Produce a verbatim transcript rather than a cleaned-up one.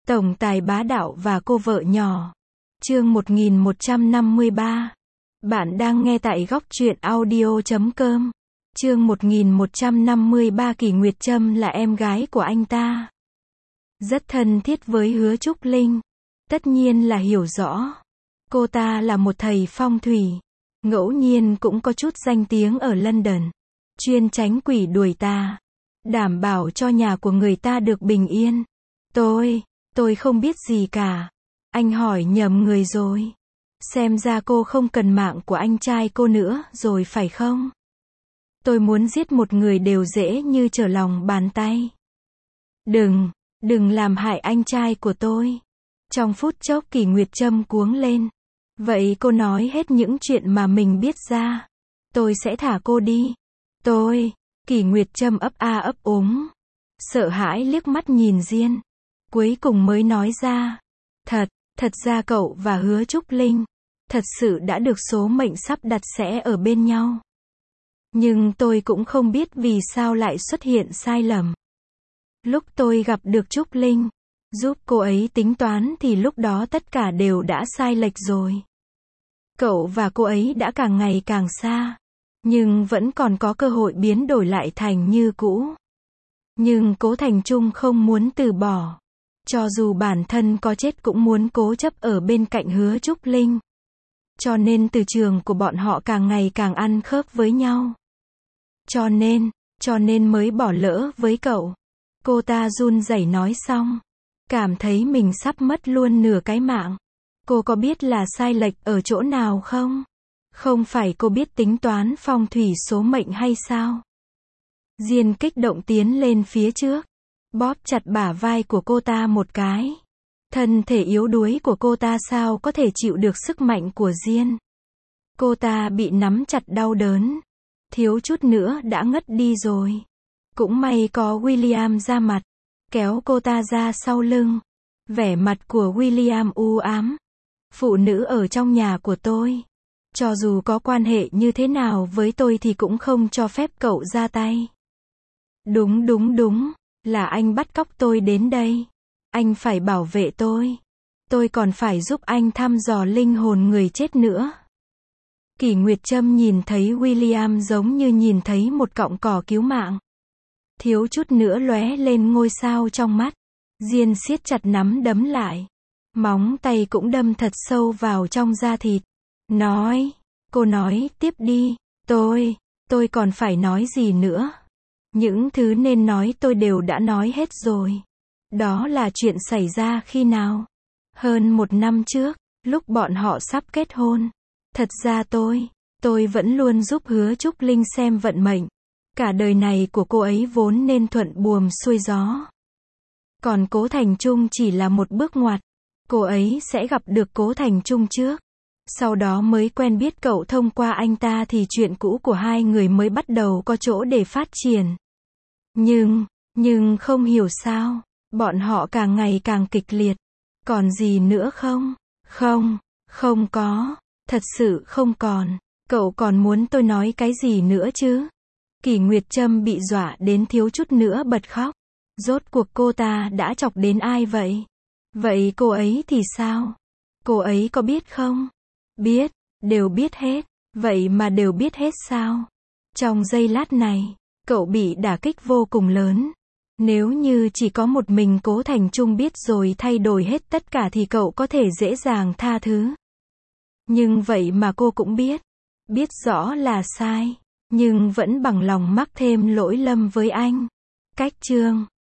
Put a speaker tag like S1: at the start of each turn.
S1: Tổng tài bá đạo và cô vợ nhỏ. Chương một nghìn một trăm năm mươi ba. Bạn đang nghe tại góc truyện audio chấm com. Chương một nghìn một trăm năm mươi ba. Kỷ Nguyệt Trâm là em gái của anh ta. Rất thân thiết với Hứa Trúc Linh. Tất nhiên là hiểu rõ. Cô ta là một thầy phong thủy. Ngẫu nhiên cũng có chút danh tiếng ở London. Chuyên tránh quỷ đuổi tà. Đảm bảo cho nhà của người ta được bình yên. Tôi, tôi không biết gì cả. Anh hỏi nhầm người rồi. Xem ra cô không cần mạng của anh trai cô nữa rồi phải không? Tôi muốn giết một người đều dễ như trở lòng bàn tay. Đừng, đừng làm hại anh trai của tôi. Trong phút chốc Kỷ Nguyệt Trâm cuống lên. Vậy cô nói hết những chuyện mà mình biết ra. Tôi sẽ thả cô đi. Tôi, Kỷ Nguyệt Trâm ấp a ấp úng. Sợ hãi liếc mắt nhìn Diên. Cuối cùng mới nói ra. Thật, thật ra cậu và Hứa Trúc Linh, thật sự đã được số mệnh sắp đặt sẽ ở bên nhau. Nhưng tôi cũng không biết vì sao lại xuất hiện sai lầm. Lúc tôi gặp được Trúc Linh, giúp cô ấy tính toán thì lúc đó tất cả đều đã sai lệch rồi. Cậu và cô ấy đã càng ngày càng xa, nhưng vẫn còn có cơ hội biến đổi lại thành như cũ. Nhưng Cố Thành Trung không muốn từ bỏ. Cho dù bản thân có chết cũng muốn cố chấp ở bên cạnh Hứa Trúc Linh. Cho nên từ trường của bọn họ càng ngày càng ăn khớp với nhau. Cho nên, cho nên mới bỏ lỡ với cậu. Cô ta run rẩy nói xong. Cảm thấy mình sắp mất luôn nửa cái mạng. Cô có biết là sai lệch ở chỗ nào không? Không phải cô biết tính toán phong thủy số mệnh hay sao? Diên kích động tiến lên phía trước. Bóp chặt bả vai của cô ta một cái. Thân thể yếu đuối của cô ta sao có thể chịu được sức mạnh của Diên. Cô ta bị nắm chặt đau đớn. Thiếu chút nữa đã ngất đi rồi. Cũng may có William ra mặt. Kéo cô ta ra sau lưng. Vẻ mặt của William u ám. Phụ nữ ở trong nhà của tôi. Cho dù có quan hệ như thế nào với tôi thì cũng không cho phép cậu ra tay. Đúng đúng đúng. Là anh bắt cóc tôi đến đây. Anh phải bảo vệ tôi. Tôi còn phải giúp anh thăm dò linh hồn người chết nữa. Kỷ Nguyệt Trâm nhìn thấy William giống như nhìn thấy một cọng cỏ cứu mạng. Thiếu chút nữa lóe lên ngôi sao trong mắt. Diên siết chặt nắm đấm lại. Móng tay cũng đâm thật sâu vào trong da thịt. Nói, cô nói tiếp đi. Tôi, tôi còn phải nói gì nữa? Những thứ nên nói tôi đều đã nói hết rồi. Đó là chuyện xảy ra khi nào? Hơn một năm trước, lúc bọn họ sắp kết hôn. Thật ra tôi, tôi vẫn luôn giúp Hứa Trúc Linh xem vận mệnh. Cả đời này của cô ấy vốn nên thuận buồm xuôi gió. Còn Cố Thành Trung chỉ là một bước ngoặt. Cô ấy sẽ gặp được Cố Thành Trung trước. Sau đó mới quen biết cậu, thông qua anh ta thì chuyện cũ của hai người mới bắt đầu có chỗ để phát triển. Nhưng, nhưng không hiểu sao, bọn họ càng ngày càng kịch liệt. Còn gì nữa không? Không, không có, thật sự không còn. Cậu còn muốn tôi nói cái gì nữa chứ? Kỷ Nguyệt Trâm bị dọa đến thiếu chút nữa bật khóc. Rốt cuộc cô ta đã chọc đến ai vậy? Vậy cô ấy thì sao? Cô ấy có biết không? Biết, đều biết hết. Vậy mà đều biết hết sao? Trong giây lát này, cậu bị đả kích vô cùng lớn. Nếu như chỉ có một mình Cố Thành Trung biết rồi thay đổi hết tất cả thì cậu có thể dễ dàng tha thứ. Nhưng vậy mà cô cũng biết. Biết rõ là sai. Nhưng vẫn bằng lòng mắc thêm lỗi lầm với anh. Cách chương